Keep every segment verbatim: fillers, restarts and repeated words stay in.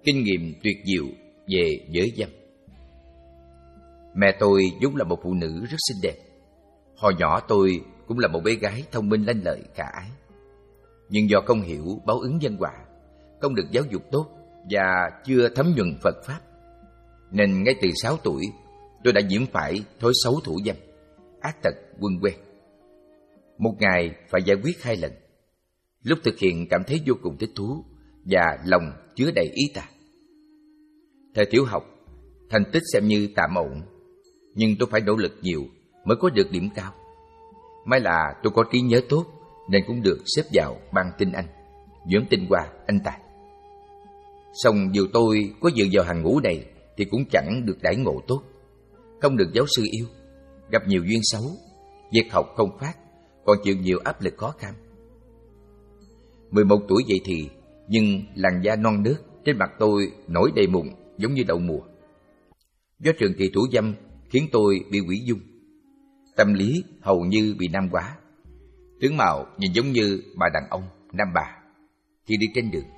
kinh nghiệm tuyệt diệu về giới dâm. Mẹ tôi vốn là một phụ nữ rất xinh đẹp. Hồi nhỏ tôi cũng là một bé gái thông minh lanh lợi khả ái. Nhưng do không hiểu báo ứng nhân quả, không được giáo dục tốt và chưa thấm nhuần Phật Pháp, nên ngay từ sáu tuổi tôi đã nhiễm phải thói xấu thủ dâm, ác tật quân quen. Một ngày phải giải quyết hai lần. Lúc thực hiện cảm thấy vô cùng thích thú và lòng chứa đầy ý tà. Thời tiểu học, thành tích xem như tạm ổn, nhưng tôi phải nỗ lực nhiều mới có được điểm cao. May là tôi có trí nhớ tốt nên cũng được xếp vào ban tinh Anh, nhóm tinh hoa anh tài. Song dù tôi có dự vào hàng ngũ này thì cũng chẳng được đãi ngộ tốt, không được giáo sư yêu, gặp nhiều duyên xấu, việc học không phát, còn chịu nhiều áp lực khó khăn. mười một tuổi vậy thì, nhưng làn da non nớt trên mặt tôi nổi đầy mụn giống như đậu mùa. Do trường kỳ thủ dâm khiến tôi bị hủy dung, tâm lý hầu như bị nam hóa, tướng mạo nhìn giống như bà đàn ông, nam bà khi đi trên đường.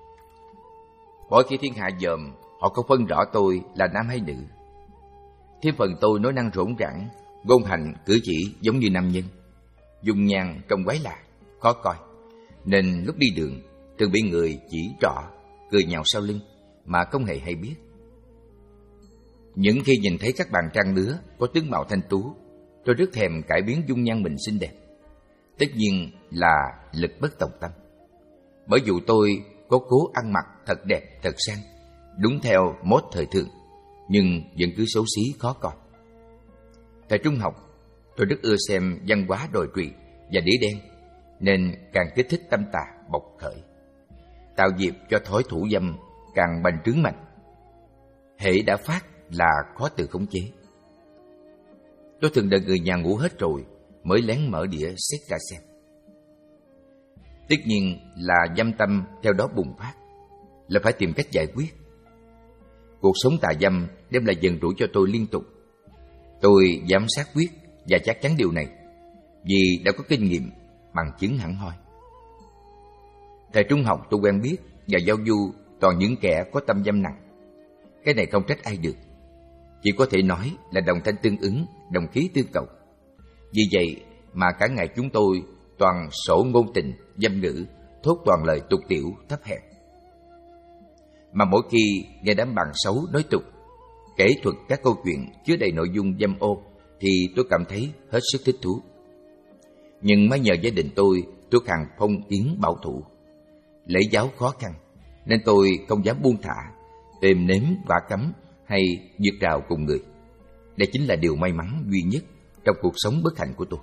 Mỗi khi thiên hạ dòm, họ không phân rõ tôi là nam hay nữ. Thêm phần tôi nói năng rỗng rãng, ngôn hành cử chỉ giống như nam nhân, dung nhan trông quái lạ, khó coi, nên lúc đi đường thường bị người chỉ trỏ, cười nhạo sau lưng mà không hề hay biết. Những khi nhìn thấy các bạn trang lứa có tướng mạo thanh tú, tôi rất thèm cải biến dung nhan mình xinh đẹp. Tất nhiên là lực bất tòng tâm. Bởi dù tôi có cố ăn mặc thật đẹp, thật sang, đúng theo mốt thời thượng, nhưng vẫn cứ xấu xí khó coi. Thời trung học, tôi rất ưa xem văn hóa đồi trụy và đĩa đen, nên càng kích thích tâm tà bộc khởi, tạo dịp cho thói thủ dâm càng bành trướng mạnh. Hễ đã phát là khó tự khống chế. Tôi thường đợi người nhà ngủ hết rồi mới lén mở đĩa xét ra xem. Tất nhiên là dâm tâm theo đó bùng phát, là phải tìm cách giải quyết. Cuộc sống tà dâm đem lại dần rủi cho tôi liên tục. Tôi dám xác quyết và chắc chắn điều này, vì đã có kinh nghiệm, bằng chứng hẳn hoi. Thời trung học tôi quen biết và giao du toàn những kẻ có tâm dâm nặng. Cái này không trách ai được, chỉ có thể nói là đồng thanh tương ứng, đồng khí tương cầu. Vì vậy mà cả ngày chúng tôi toàn sổ ngôn tình, dâm ngữ, thốt toàn lời tục tiểu, thấp hèn. Mà mỗi khi nghe đám bạn xấu nói tục, kể thuật các câu chuyện chứa đầy nội dung dâm ô, thì tôi cảm thấy hết sức thích thú. Nhưng mới nhờ gia đình tôi thuộc hàng phong kiến bảo thủ, lễ giáo khó khăn, nên tôi không dám buông thả, êm nếm vả cấm hay vượt rào cùng người. Đây chính là điều may mắn duy nhất trong cuộc sống bất hạnh của tôi.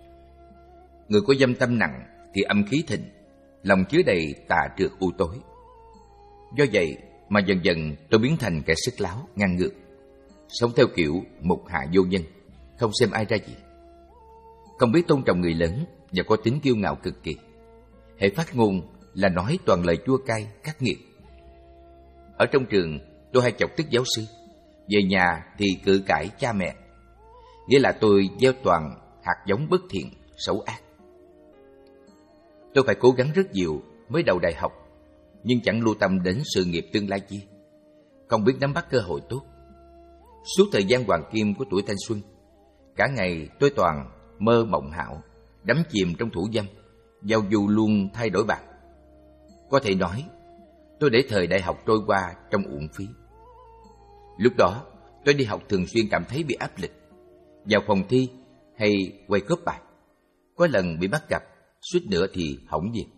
Người có dâm tâm nặng thì âm khí thịnh, lòng chứa đầy tà trược u tối. Do vậy mà dần dần tôi biến thành kẻ sức láo, ngang ngược, sống theo kiểu mục hạ vô nhân, không xem ai ra gì, không biết tôn trọng người lớn và có tính kiêu ngạo cực kỳ. Hễ phát ngôn là nói toàn lời chua cay, khắc nghiệt. Ở trong trường tôi hay chọc tức giáo sư, về nhà thì cự cãi cha mẹ, nghĩa là tôi gieo toàn hạt giống bất thiện, xấu ác. Tôi phải cố gắng rất nhiều mới đầu đại học, nhưng chẳng lưu tâm đến sự nghiệp tương lai chi, không biết nắm bắt cơ hội tốt. Suốt thời gian hoàng kim của tuổi thanh xuân, cả ngày tôi toàn mơ mộng hão, đắm chìm trong thủ dâm, giao du luôn thay đổi bạc. Có thể nói, tôi để thời đại học trôi qua trong uổng phí. Lúc đó, tôi đi học thường xuyên cảm thấy bị áp lực, vào phòng thi hay quay cóp bài. Có lần bị bắt gặp, suýt nữa thì hỏng việc.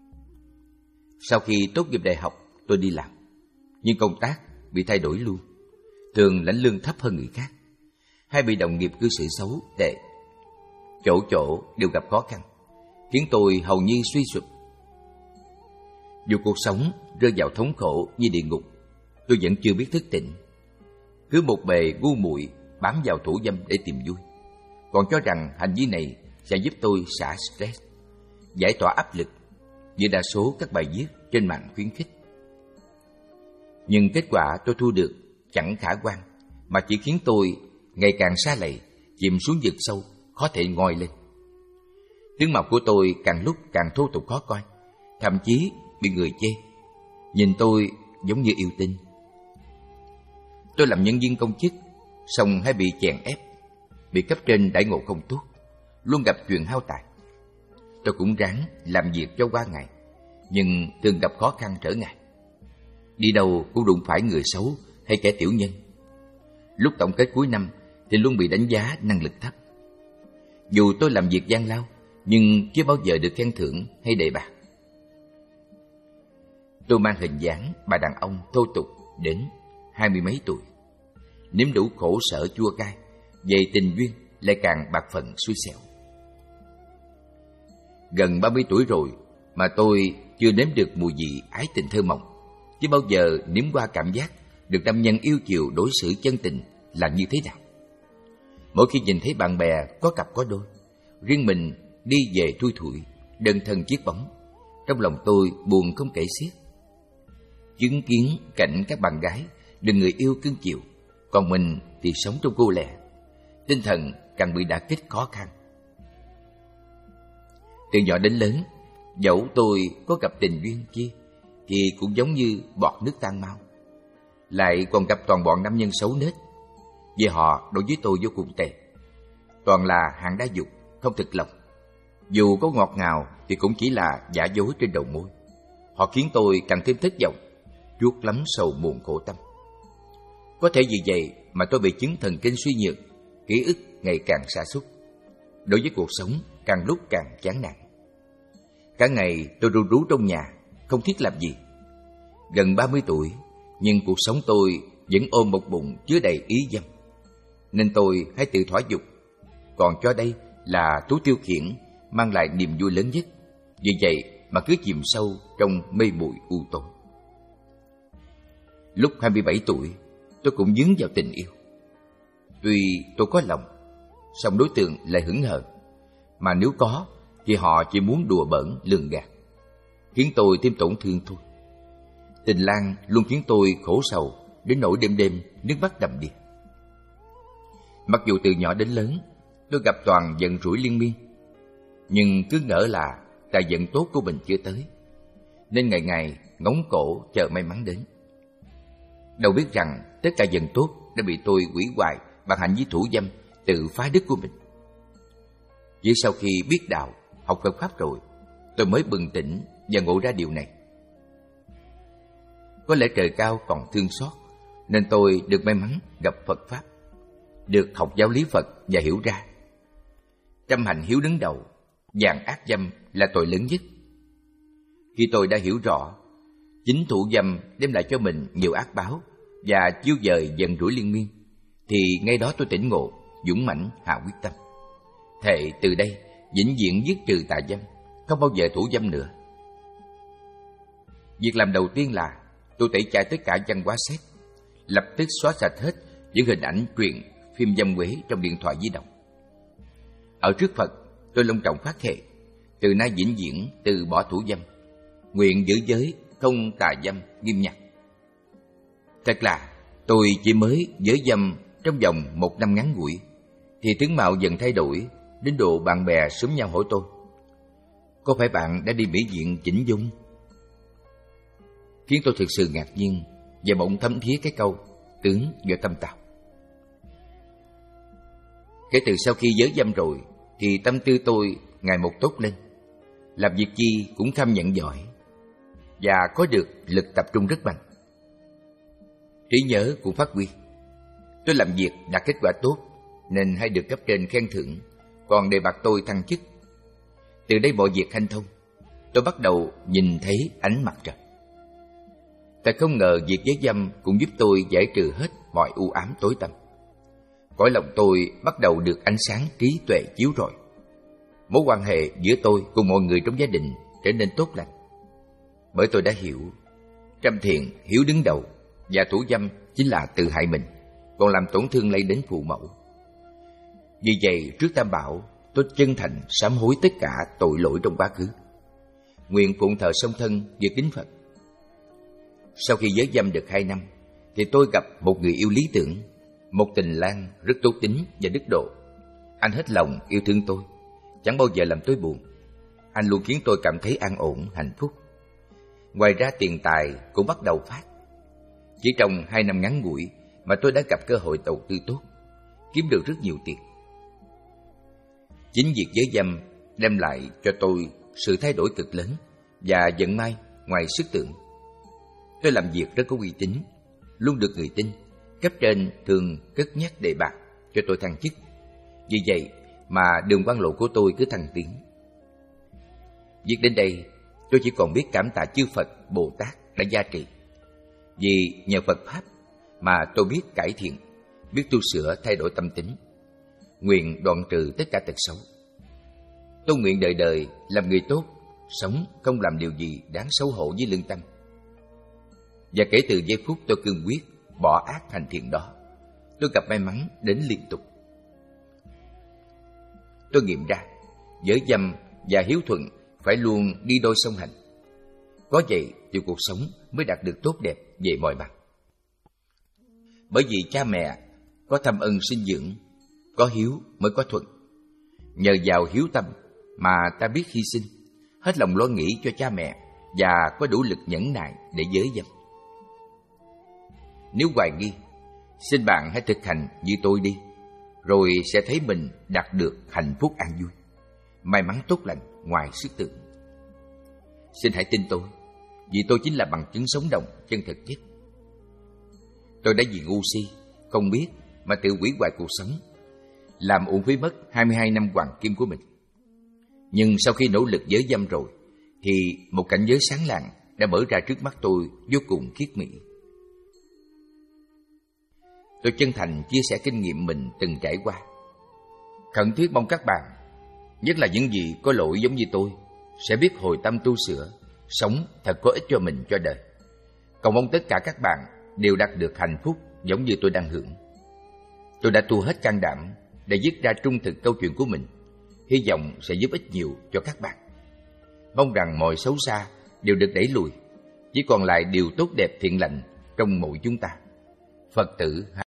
Sau khi tốt nghiệp đại học, tôi đi làm, nhưng công tác bị thay đổi luôn, thường lãnh lương thấp hơn người khác, hay bị đồng nghiệp cư xử xấu, tệ. Chỗ chỗ đều gặp khó khăn, khiến tôi hầu như suy sụp. Dù cuộc sống rơi vào thống khổ như địa ngục, tôi vẫn chưa biết thức tỉnh. Cứ một bề ngu muội bám vào thủ dâm để tìm vui, còn cho rằng hành vi này sẽ giúp tôi xả stress, giải tỏa áp lực như đa số các bài viết trên mạng khuyến khích. Nhưng kết quả tôi thu được chẳng khả quan, mà chỉ khiến tôi ngày càng sa lầy, chìm xuống vực sâu, khó thể ngoi lên. Tướng mạo của tôi càng lúc càng thô tục khó coi, thậm chí bị người chê. Nhìn tôi giống như yêu tinh. Tôi làm nhân viên công chức, xong hay bị chèn ép, bị cấp trên đãi ngộ không tốt, luôn gặp chuyện hao tài. Tôi cũng ráng làm việc cho qua ngày, nhưng thường gặp khó khăn trở ngại. Đi đâu cũng đụng phải người xấu hay kẻ tiểu nhân. Lúc tổng kết cuối năm thì luôn bị đánh giá năng lực thấp. Dù tôi làm việc gian lao, nhưng chưa bao giờ được khen thưởng hay đề bạt. Tôi mang hình dáng bà đàn ông thô tục đến hai mươi mấy tuổi, nếm đủ khổ sở chua cay, về tình duyên lại càng bạc phận xui xẻo. Gần ba mươi tuổi rồi mà tôi chưa nếm được mùi vị ái tình thơ mộng, chưa bao giờ nếm qua cảm giác được nam nhân yêu chiều đối xử chân tình là như thế nào. Mỗi khi nhìn thấy bạn bè có cặp có đôi, riêng mình đi về thui thủi, đơn thân chiếc bóng, trong lòng tôi buồn không kể xiết. Chứng kiến cảnh các bạn gái được người yêu cưng chiều, còn mình thì sống trong cô lẻ, tinh thần càng bị đả kích khó khăn. Từ nhỏ đến lớn, dẫu tôi có gặp tình duyên kia thì cũng giống như bọt nước tan mau, lại còn gặp toàn bọn nam nhân xấu nết. Vì họ đối với tôi vô cùng tệ, toàn là hạng đa dục, không thực lòng. Dù có ngọt ngào thì cũng chỉ là giả dối trên đầu môi. Họ khiến tôi càng thêm thất vọng, chuốt lắm sầu muộn khổ tâm. Có thể vì vậy mà tôi bị chứng thần kinh suy nhược, ký ức ngày càng sa sút. Đối với cuộc sống càng lúc càng chán nản. Cả ngày tôi ru rú trong nhà, không thiết làm gì. Gần ba mươi tuổi, nhưng cuộc sống tôi vẫn ôm một bụng chứa đầy ý dâm. Nên tôi hãy tự thỏa dục, còn cho đây là thú tiêu khiển mang lại niềm vui lớn nhất. Vì vậy mà cứ chìm sâu trong mê muội u tối. Lúc hai mươi bảy tuổi, tôi cũng dướng vào tình yêu. Tuy tôi có lòng, song đối tượng lại hững hờ, mà nếu có thì họ chỉ muốn đùa bỡn lường gạt, khiến tôi thêm tổn thương thôi. Tình lang luôn khiến tôi khổ sầu đến nỗi đêm đêm nước mắt đầm đìa. Mặc dù từ nhỏ đến lớn tôi gặp toàn giận rủi liên miên, nhưng cứ ngỡ là tài vận tốt của mình chưa tới, nên ngày ngày ngóng cổ chờ may mắn đến. Đâu biết rằng tất cả vận tốt đã bị tôi hủy hoại bằng hành vi thủ dâm tự phá đức của mình. Chỉ sau khi biết đạo, học Phật Pháp rồi, tôi mới bừng tỉnh và ngộ ra điều này. Có lẽ trời cao còn thương xót, nên tôi được may mắn gặp Phật Pháp, được học giáo lý Phật và hiểu ra trăm hành hiếu đứng đầu, vàng ác dâm là tội lớn nhất. Khi tôi đã hiểu rõ chính thủ dâm đem lại cho mình nhiều ác báo và chiêu dời giận rủi liên miên, thì ngay đó tôi tỉnh ngộ, dũng mãnh hạ quyết tâm, thệ từ đây vĩnh viễn dứt trừ tà dâm, không bao giờ thủ dâm nữa. Việc làm đầu tiên là tôi tẩy chay tất cả văn hóa xét, lập tức xóa sạch hết những hình ảnh truyện phim dâm quế trong điện thoại di động. Ở trước Phật, tôi long trọng phát thệ, từ nay vĩnh viễn từ bỏ thủ dâm, nguyện giữ giới không tà dâm nghiêm nhặt. Thật là tôi chỉ mới giới dâm trong vòng một năm ngắn ngủi, thì tướng mạo dần thay đổi đến độ bạn bè xúm nhau hỏi tôi: có phải bạn đã đi mỹ viện chỉnh dung? Khiến tôi thực sự ngạc nhiên và bỗng thấm thía cái câu tướng do tâm tạo. Kể từ sau khi giới dâm rồi thì tâm tư tôi ngày một tốt lên, làm việc chi cũng kham nhận giỏi và có được lực tập trung rất mạnh. Trí nhớ cũng phát huy. Tôi làm việc đạt kết quả tốt nên hay được cấp trên khen thưởng, còn đề bạt tôi thăng chức. Từ đây mọi việc hanh thông, tôi bắt đầu nhìn thấy ánh mặt trời. Thật không ngờ việc giới dâm cũng giúp tôi giải trừ hết mọi u ám tối tăm. Cõi lòng tôi bắt đầu được ánh sáng trí tuệ chiếu rọi. Mối quan hệ giữa tôi cùng mọi người trong gia đình trở nên tốt lành. Bởi tôi đã hiểu, trăm thiện hiếu đứng đầu, và thủ dâm chính là tự hại mình, còn làm tổn thương lây đến phụ mẫu. Vì vậy, trước Tam Bảo, tôi chân thành sám hối tất cả tội lỗi trong quá khứ, nguyện phụng thờ song thân và kính Phật. Sau khi giới dâm được hai năm, thì tôi gặp một người yêu lý tưởng, một tình lang rất tốt tính và đức độ. Anh hết lòng yêu thương tôi, chẳng bao giờ làm tôi buồn. Anh luôn khiến tôi cảm thấy an ổn, hạnh phúc. Ngoài ra tiền tài cũng bắt đầu phát, Chỉ trong hai năm ngắn ngủi mà tôi đã gặp cơ hội đầu tư tốt, kiếm được rất nhiều tiền. Chính việc giới dâm đem lại cho tôi sự thay đổi cực lớn và vận may ngoài sức tưởng. Tôi làm việc rất có uy tín, luôn được người tin, cấp trên thường cất nhắc đề bạt cho tôi thăng chức. Vì vậy mà đường quan lộ của tôi cứ thăng tiến. Việc đến đây, tôi chỉ còn biết cảm tạ chư Phật, Bồ Tát đã gia trì. Vì nhờ Phật Pháp mà tôi biết cải thiện, biết tu sửa thay đổi tâm tính, nguyện đoạn trừ tất cả tật xấu. Tôi nguyện đời đời làm người tốt, sống không làm điều gì đáng xấu hổ với lương tâm. Và kể từ giây phút tôi cương quyết bỏ ác thành thiện đó, tôi gặp may mắn đến liên tục. Tôi nghiệm ra, giới dâm và hiếu thuận phải luôn đi đôi song hành. Có vậy thì cuộc sống mới đạt được tốt đẹp về mọi mặt. Bởi vì cha mẹ có thâm ân sinh dưỡng, có hiếu mới có thuận. Nhờ vào hiếu tâm mà ta biết hy sinh, hết lòng lo nghĩ cho cha mẹ và có đủ lực nhẫn nại để giới dâm. Nếu hoài nghi, xin bạn hãy thực hành như tôi đi, rồi sẽ thấy mình đạt được hạnh phúc an vui, may mắn tốt lành ngoài sức tưởng. Xin hãy tin tôi, vì tôi chính là bằng chứng sống động chân thực nhất. Tôi đã vì ngu si, không biết mà tự hủy hoại cuộc sống, làm uổng phí mất hai mươi hai năm hoàng kim của mình. Nhưng sau khi nỗ lực giới dâm rồi, thì một cảnh giới sáng lạng đã mở ra trước mắt tôi vô cùng khiết mỹ. Tôi chân thành chia sẻ kinh nghiệm mình từng trải qua. Khẩn thiết mong các bạn, nhất là những gì có lỗi giống như tôi, sẽ biết hồi tâm tu sửa, sống thật có ích cho mình cho đời. Cầu mong tất cả các bạn đều đạt được hạnh phúc giống như tôi đang hưởng. Tôi đã tu hết can đảm để viết ra trung thực câu chuyện của mình, hy vọng sẽ giúp ích nhiều cho các bạn. Mong rằng mọi xấu xa đều được đẩy lùi, chỉ còn lại điều tốt đẹp thiện lành trong mỗi chúng ta. Phật tử